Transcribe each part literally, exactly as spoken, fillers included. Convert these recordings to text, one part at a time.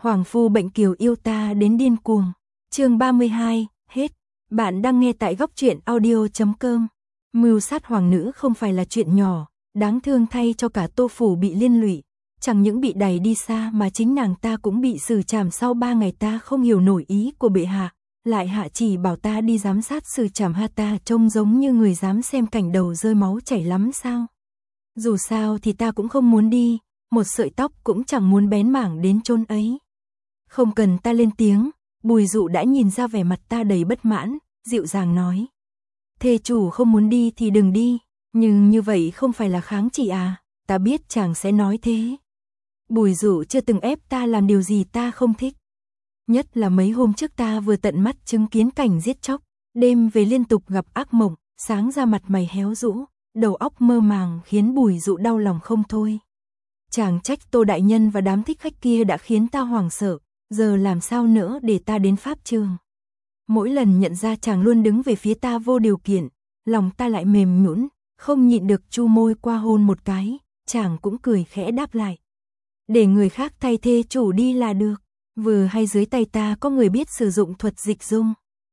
Hoàng phu bệnh kiều yêu ta đến điên cuồng. Chương ba mươi hai, hết. Bạn đang nghe tại góc truyện audio chấm com. Mưu sát hoàng nữ không phải là chuyện nhỏ, đáng thương thay cho cả Tô phủ bị liên lụy, chẳng những bị đẩy đi xa mà chính nàng ta cũng bị xử trảm. Sau ba ngày ta không hiểu nổi ý của bệ hạ, lại hạ chỉ bảo ta đi giám sát xử trảm. Ha, ta trông giống như người dám xem cảnh đầu rơi máu chảy lắm sao? Dù sao thì ta cũng không muốn đi, một sợi tóc cũng chẳng muốn bén mảng đến chôn ấy. Không cần ta lên tiếng, Bùi Dụ đã nhìn ra vẻ mặt ta đầy bất mãn, dịu dàng nói: thê chủ không muốn đi thì đừng đi, nhưng như vậy không phải là kháng chỉ à? Ta biết chàng sẽ nói thế. Bùi Dụ chưa từng ép ta làm điều gì ta không thích. Nhất là mấy hôm trước ta vừa tận mắt chứng kiến cảnh giết chóc, đêm về liên tục gặp ác mộng, sáng ra mặt mày héo rũ, đầu óc mơ màng, khiến Bùi Dụ đau lòng không thôi. Chàng trách Tô đại nhân và đám thích khách kia đã khiến ta hoảng sợ, giờ làm sao nữa để ta đến pháp trường. Mỗi lần nhận ra chàng luôn đứng về phía ta vô điều kiện, lòng ta lại mềm nhũn, không nhịn được chu môi qua hôn một cái, chàng cũng cười khẽ đáp lại: để người khác thay thê chủ đi là được. Vừa hay dưới tay ta có người biết sử dụng thuật dịch dung.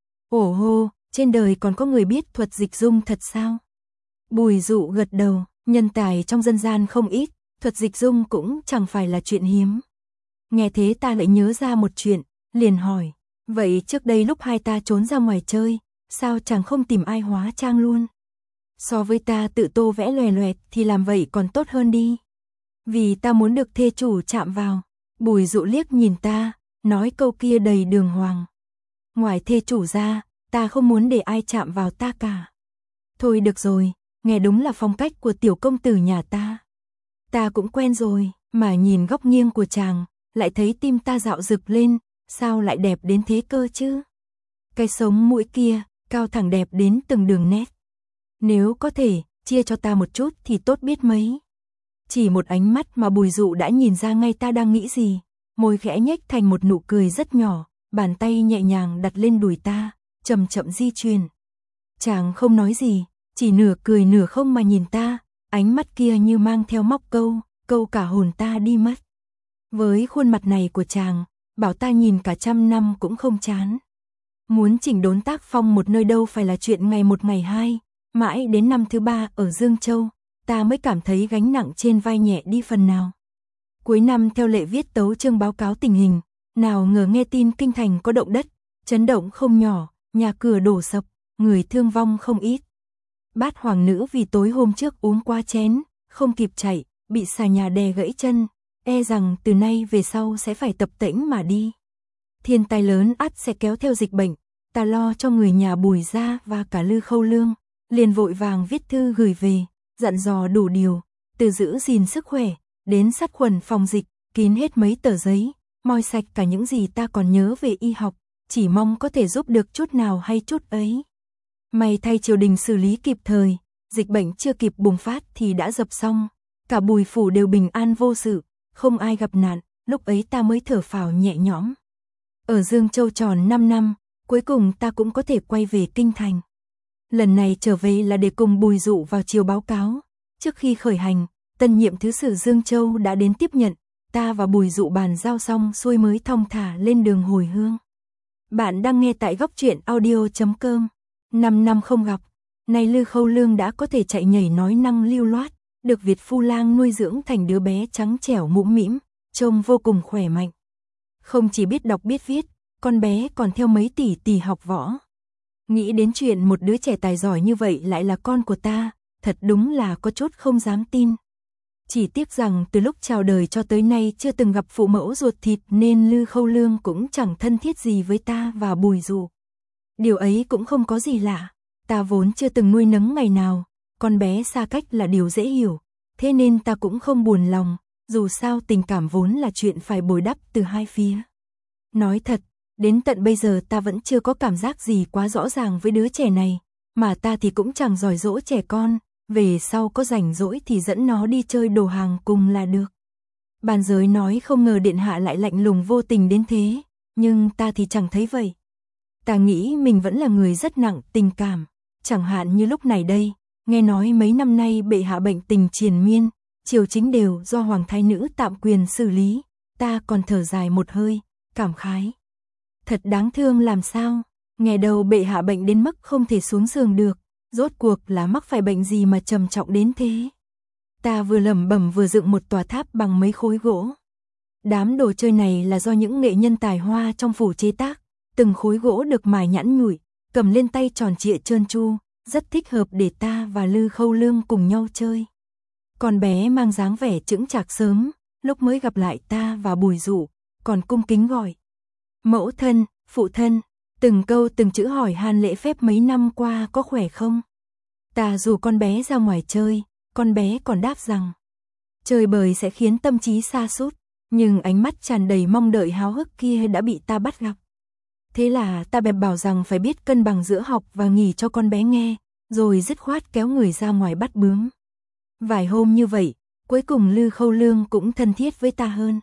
Ồ hô, trên đời còn có người biết thuật dịch dung thật sao? Bùi Dụ gật đầu, nhân tài trong dân gian không ít, thuật dịch dung cũng chẳng phải là chuyện hiếm. Nghe thế ta lại nhớ ra một chuyện, liền hỏi: vậy trước đây lúc hai ta trốn ra ngoài chơi, sao chàng không tìm ai hóa trang luôn? So với ta tự tô vẽ loè loẹt thì làm vậy còn tốt hơn đi. Vì ta muốn được thê chủ chạm vào. Bùi Dụ liếc nhìn ta, nói câu kia đầy đường hoàng: ngoài thê chủ ra, ta không muốn để ai chạm vào ta cả. Thôi được rồi, nghe đúng là phong cách của tiểu công tử nhà ta. Ta cũng quen rồi, mà nhìn góc nghiêng của chàng, lại thấy tim ta dạo rực lên, sao lại đẹp đến thế cơ chứ? Cái sống mũi kia, cao thẳng đẹp đến từng đường nét. Nếu có thể, chia cho ta một chút thì tốt biết mấy. Chỉ một ánh mắt mà Bùi Dụ đã nhìn ra ngay ta đang nghĩ gì, môi khẽ nhếch thành một nụ cười rất nhỏ, bàn tay nhẹ nhàng đặt lên đùi ta, chậm chậm di chuyển. Chàng không nói gì, chỉ nửa cười nửa không mà nhìn ta, ánh mắt kia như mang theo móc câu, câu cả hồn ta đi mất. Với khuôn mặt này của chàng, bảo ta nhìn cả trăm năm cũng không chán. Muốn chỉnh đốn tác phong một nơi đâu phải là chuyện ngày một ngày hai, mãi đến năm thứ ba ở Dương Châu, ta mới cảm thấy gánh nặng trên vai nhẹ đi phần nào. Cuối năm theo lệ viết tấu chương báo cáo tình hình, nào ngờ nghe tin kinh thành có động đất, chấn động không nhỏ, nhà cửa đổ sập, người thương vong không ít. Bát hoàng nữ vì tối hôm trước uống qua chén, không kịp chạy, bị xà nhà đè gãy chân, e rằng từ nay về sau sẽ phải tập tễnh mà đi. Thiên tai lớn ắt sẽ kéo theo dịch bệnh, ta lo cho người nhà Bùi gia và cả Lư Khâu Lương, liền vội vàng viết thư gửi về, dặn dò đủ điều, từ giữ gìn sức khỏe, đến sát khuẩn phòng dịch, kín hết mấy tờ giấy, moi sạch cả những gì ta còn nhớ về y học, chỉ mong có thể giúp được chút nào hay chút ấy. May thay triều đình xử lý kịp thời, dịch bệnh chưa kịp bùng phát thì đã dập xong, cả Bùi phủ đều bình an vô sự, không ai gặp nạn, lúc ấy ta mới thở phào nhẹ nhõm. Ở Dương Châu tròn năm năm, cuối cùng ta cũng có thể quay về kinh thành. Lần này trở về là để cùng Bùi Dụ vào chiều báo cáo. Trước khi khởi hành, tân nhiệm thứ sử Dương Châu đã đến tiếp nhận, ta và Bùi Dụ bàn giao xong xuôi mới thong thả lên đường hồi hương. Bạn đang nghe tại góc truyện audio chấm com. Năm năm không gặp, nay Lư Khâu Lương đã có thể chạy nhảy nói năng lưu loát, được Việt Phu Lang nuôi dưỡng thành đứa bé trắng trẻo mũm mĩm, trông vô cùng khỏe mạnh. Không chỉ biết đọc biết viết, con bé còn theo mấy tỷ tỷ học võ. Nghĩ đến chuyện một đứa trẻ tài giỏi như vậy lại là con của ta, thật đúng là có chút không dám tin. Chỉ tiếc rằng từ lúc chào đời cho tới nay chưa từng gặp phụ mẫu ruột thịt nên Lư Khâu Lương cũng chẳng thân thiết gì với ta và Bùi Dụ. Điều ấy cũng không có gì lạ, ta vốn chưa từng nuôi nấng ngày nào, con bé xa cách là điều dễ hiểu, thế nên ta cũng không buồn lòng, dù sao tình cảm vốn là chuyện phải bồi đắp từ hai phía. Nói thật, đến tận bây giờ ta vẫn chưa có cảm giác gì quá rõ ràng với đứa trẻ này, mà ta thì cũng chẳng giỏi dỗ trẻ con, về sau có rảnh rỗi thì dẫn nó đi chơi đồ hàng cùng là được. Bàn giới nói không ngờ điện hạ lại lạnh lùng vô tình đến thế, nhưng ta thì chẳng thấy vậy. Ta nghĩ mình vẫn là người rất nặng tình cảm, chẳng hạn như lúc này đây, nghe nói mấy năm nay bệ hạ bệnh tình triền miên, triều chính đều do hoàng thái nữ tạm quyền xử lý, ta còn thở dài một hơi, cảm khái. Thật đáng thương làm sao, nghe đầu bệ hạ bệnh đến mức không thể xuống giường được, rốt cuộc là mắc phải bệnh gì mà trầm trọng đến thế. Ta vừa lẩm bẩm vừa dựng một tòa tháp bằng mấy khối gỗ. Đám đồ chơi này là do những nghệ nhân tài hoa trong phủ chế tác, từng khối gỗ được mài nhẵn nhụi, cầm lên tay tròn trịa trơn tru, rất thích hợp để ta và Lư Khâu Lương cùng nhau chơi. Con bé mang dáng vẻ chững chạc sớm, lúc mới gặp lại ta và Bùi Dụ, còn cung kính gọi mẫu thân, phụ thân, từng câu từng chữ hỏi han lễ phép mấy năm qua có khỏe không. Ta rủ con bé ra ngoài chơi, con bé còn đáp rằng chơi bời sẽ khiến tâm trí sa sút, nhưng ánh mắt tràn đầy mong đợi háo hức kia đã bị ta bắt gặp. Thế là ta bèn bảo rằng phải biết cân bằng giữa học và nghỉ cho con bé nghe, rồi dứt khoát kéo người ra ngoài bắt bướm. Vài hôm như vậy, cuối cùng Lư Khâu Lương cũng thân thiết với ta hơn.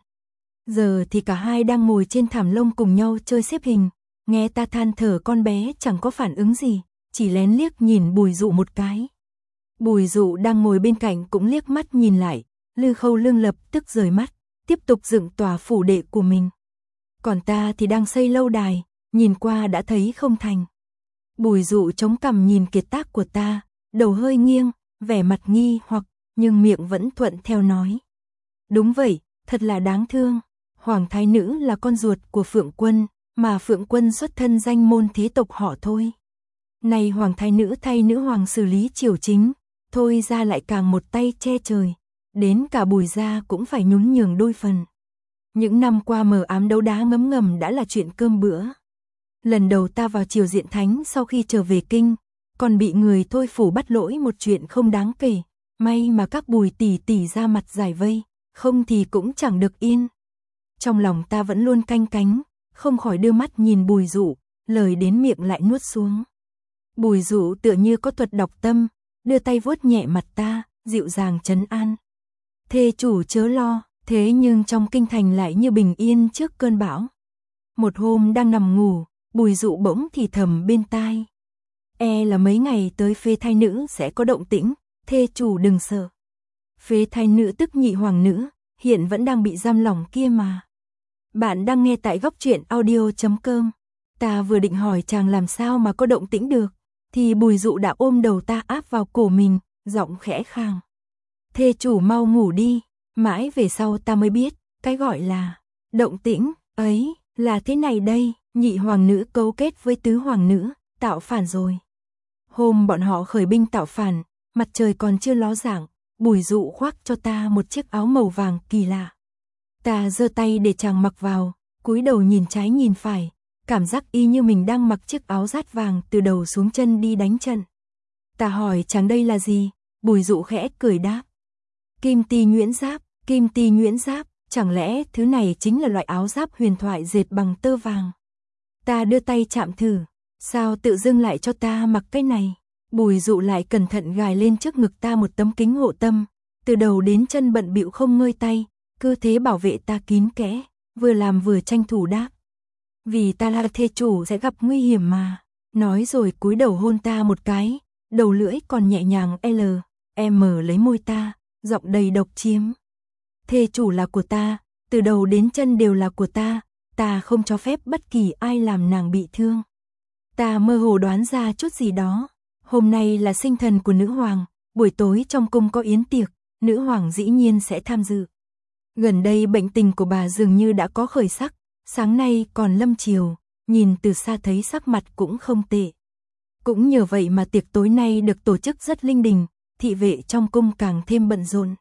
Giờ thì cả hai đang ngồi trên thảm lông cùng nhau chơi xếp hình, nghe ta than thở con bé chẳng có phản ứng gì, chỉ lén liếc nhìn Bùi Dụ một cái. Bùi Dụ đang ngồi bên cạnh cũng liếc mắt nhìn lại, Lư Khâu Lương lập tức rời mắt, tiếp tục dựng tòa phủ đệ của mình. Còn ta thì đang xây lâu đài, nhìn qua đã thấy không thành. Bùi Dụ chống cằm nhìn kiệt tác của ta, đầu hơi nghiêng, vẻ mặt nghi hoặc, nhưng miệng vẫn thuận theo nói. Đúng vậy, thật là đáng thương. Hoàng thái nữ là con ruột của Phượng Quân, mà Phượng Quân xuất thân danh môn thế tộc họ Thôi. Này Hoàng thái nữ thay nữ hoàng xử lý triều chính, Thôi ra lại càng một tay che trời, đến cả Bùi gia cũng phải nhún nhường đôi phần. Những năm qua mờ ám đấu đá ngấm ngầm đã là chuyện cơm bữa. Lần đầu ta vào triều Diện Thánh sau khi trở về kinh, còn bị người Thôi phủ bắt lỗi một chuyện không đáng kể, may mà các Bùi tỷ tỷ ra mặt giải vây, không thì cũng chẳng được yên. Trong lòng ta vẫn luôn canh cánh, không khỏi đưa mắt nhìn Bùi Dụ, lời đến miệng lại nuốt xuống. Bùi Dụ tựa như có thuật đọc tâm, đưa tay vuốt nhẹ mặt ta, dịu dàng trấn an. Thê chủ chớ lo, thế nhưng trong kinh thành lại như bình yên trước cơn bão. Một hôm đang nằm ngủ, Bùi Dụ bỗng thì thầm bên tai. E là mấy ngày tới phế thai nữ sẽ có động tĩnh, thê chủ đừng sợ. Phế thai nữ tức nhị hoàng nữ, hiện vẫn đang bị giam lỏng kia mà. Bạn đang nghe tại góc truyện audio chấm com. Ta vừa định hỏi chàng làm sao mà có động tĩnh được, thì Bùi Dụ đã ôm đầu ta áp vào cổ mình, giọng khẽ khàng. Thê chủ mau ngủ đi, mãi về sau ta mới biết, cái gọi là động tĩnh ấy là thế này đây, nhị hoàng nữ cấu kết với tứ hoàng nữ, tạo phản rồi. Hôm bọn họ khởi binh tạo phản, mặt trời còn chưa ló dạng, Bùi Dụ khoác cho ta một chiếc áo màu vàng kỳ lạ. Ta giơ tay để chàng mặc vào, cúi đầu nhìn trái nhìn phải, cảm giác y như mình đang mặc chiếc áo dát vàng từ đầu xuống chân đi đánh trận. Ta hỏi chàng đây là gì, Bùi Dụ khẽ cười đáp. Kim ti nhuyễn giáp, kim ti nhuyễn giáp, chẳng lẽ thứ này chính là loại áo giáp huyền thoại dệt bằng tơ vàng. Ta đưa tay chạm thử, sao tự dưng lại cho ta mặc cái này. Bùi Dụ lại cẩn thận gài lên trước ngực ta một tấm kính hộ tâm, từ đầu đến chân bận bịu không ngơi tay, cơ thế bảo vệ ta kín kẽ, vừa làm vừa tranh thủ đáp. Vì ta là thê chủ sẽ gặp nguy hiểm mà. Nói rồi cúi đầu hôn ta một cái, đầu lưỡi còn nhẹ nhàng L, M lấy môi ta, giọng đầy độc chiếm. Thê chủ là của ta, từ đầu đến chân đều là của ta, ta không cho phép bất kỳ ai làm nàng bị thương. Ta mơ hồ đoán ra chút gì đó. Hôm nay là sinh thần của nữ hoàng, buổi tối trong cung có yến tiệc, nữ hoàng dĩ nhiên sẽ tham dự. Gần đây bệnh tình của bà dường như đã có khởi sắc, sáng nay còn lâm chiều, nhìn từ xa thấy sắc mặt cũng không tệ. Cũng nhờ vậy mà tiệc tối nay được tổ chức rất linh đình, thị vệ trong cung càng thêm bận rộn.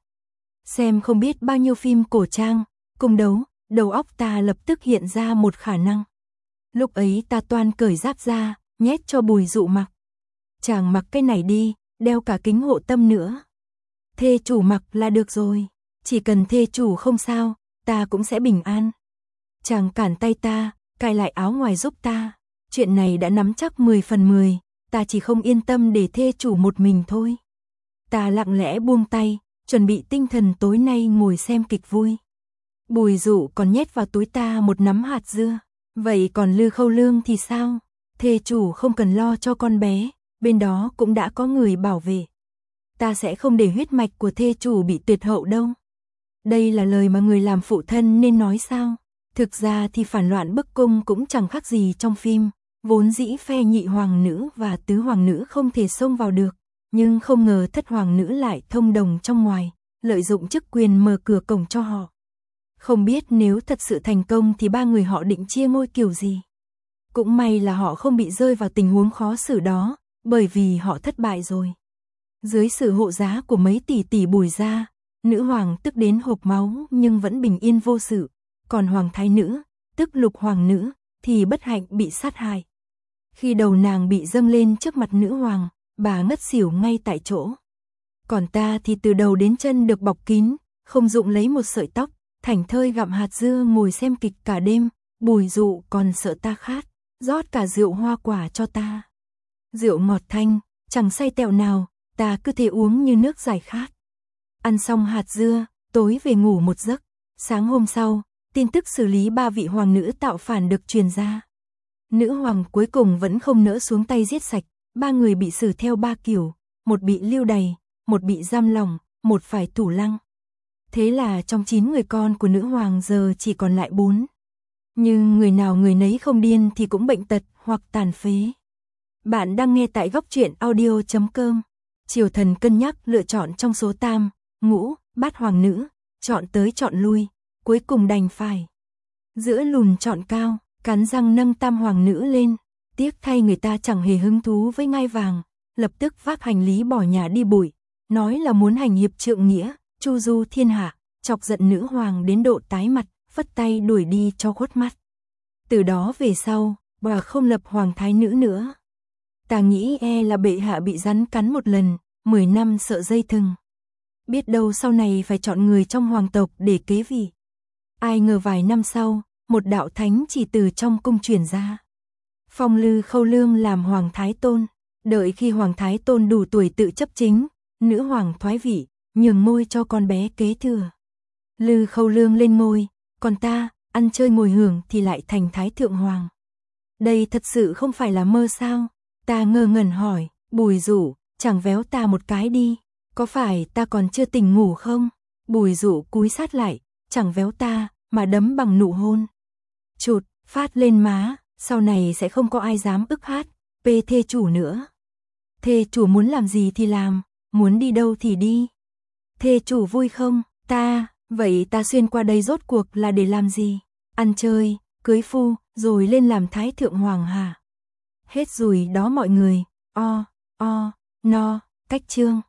Xem không biết bao nhiêu phim cổ trang, cung đấu, đầu óc ta lập tức hiện ra một khả năng. Lúc ấy ta toan cởi giáp ra, nhét cho Bùi Dụ mặc. Chàng mặc cái này đi, đeo cả kính hộ tâm nữa. Thê chủ mặc là được rồi, chỉ cần thê chủ không sao, ta cũng sẽ bình an. Chàng cản tay ta, cài lại áo ngoài giúp ta. Chuyện này đã nắm chắc mười phần mười, ta chỉ không yên tâm để thê chủ một mình thôi. Ta lặng lẽ buông tay, chuẩn bị tinh thần tối nay ngồi xem kịch vui. Bùi Dụ còn nhét vào túi ta một nắm hạt dưa. Vậy còn Lư Khâu Lương thì sao? Thê chủ không cần lo cho con bé, bên đó cũng đã có người bảo vệ. Ta sẽ không để huyết mạch của thê chủ bị tuyệt hậu đâu. Đây là lời mà người làm phụ thân nên nói sao? Thực ra thì phản loạn bức cung cũng chẳng khác gì trong phim, vốn dĩ phe nhị hoàng nữ và tứ hoàng nữ không thể xông vào được, nhưng không ngờ thất hoàng nữ lại thông đồng trong ngoài, lợi dụng chức quyền mở cửa cổng cho họ. Không biết nếu thật sự thành công thì ba người họ định chia ngôi kiểu gì. Cũng may là họ không bị rơi vào tình huống khó xử đó, bởi vì họ thất bại rồi. Dưới sự hộ giá của mấy tỷ tỷ Bùi gia, nữ hoàng tức đến hộc máu nhưng vẫn bình yên vô sự, còn hoàng thái nữ, tức lục hoàng nữ, thì bất hạnh bị sát hại. Khi đầu nàng bị dâng lên trước mặt nữ hoàng, bà ngất xỉu ngay tại chỗ. Còn ta thì từ đầu đến chân được bọc kín, không dụng lấy một sợi tóc, thảnh thơi gặm hạt dưa ngồi xem kịch cả đêm. Bùi Dụ còn sợ ta khát, rót cả rượu hoa quả cho ta. Rượu ngọt thanh, chẳng say tẹo nào, ta cứ thế uống như nước giải khát. Ăn xong hạt dưa, tối về ngủ một giấc. Sáng hôm sau, tin tức xử lý ba vị hoàng nữ tạo phản được truyền ra. Nữ hoàng cuối cùng vẫn không nỡ xuống tay giết sạch, ba người bị xử theo ba kiểu, một bị lưu đày, một bị giam lỏng, một phải tù lăng. Thế là trong chín người con của nữ hoàng giờ chỉ còn lại bốn. Nhưng người nào người nấy không điên thì cũng bệnh tật hoặc tàn phế. Bạn đang nghe tại góc truyện audio chấm com. Triều thần cân nhắc lựa chọn trong số tam, ngũ, bát hoàng nữ, chọn tới chọn lui, cuối cùng đành phải giữa lùn chọn cao, cắn răng nâng tam hoàng nữ lên. Tiếc thay người ta chẳng hề hứng thú với ngai vàng, lập tức vác hành lý bỏ nhà đi bụi, nói là muốn hành hiệp trượng nghĩa, chu du thiên hạ, chọc giận nữ hoàng đến độ tái mặt, phất tay đuổi đi cho khuất mắt. Từ đó về sau, bà không lập hoàng thái nữ nữa. Ta nghĩ e là bệ hạ bị rắn cắn một lần, mười năm sợ dây thừng. Biết đâu sau này phải chọn người trong hoàng tộc để kế vị. Ai ngờ vài năm sau, một đạo thánh chỉ từ trong cung truyền ra. Phong Lư Khâu Lương làm hoàng thái tôn, đợi khi hoàng thái tôn đủ tuổi tự chấp chính, nữ hoàng thoái vị, nhường ngôi cho con bé kế thừa. Lư Khâu Lương lên ngôi, còn ta, ăn chơi ngồi hưởng thì lại thành thái thượng hoàng. Đây thật sự không phải là mơ sao? Ta ngơ ngẩn hỏi, Bùi Dụ, chẳng véo ta một cái đi, có phải ta còn chưa tỉnh ngủ không? Bùi Dụ cúi sát lại, chẳng véo ta, mà đấm bằng nụ hôn. Chụt, phát lên má, sau này sẽ không có ai dám ức hát, pê thê chủ nữa. Thê chủ muốn làm gì thì làm, muốn đi đâu thì đi. Thê chủ vui không? Ta, vậy ta xuyên qua đây rốt cuộc là để làm gì? Ăn chơi, cưới phu, rồi lên làm thái thượng hoàng hả? Hết rồi đó mọi người, o, o, no, cách chương.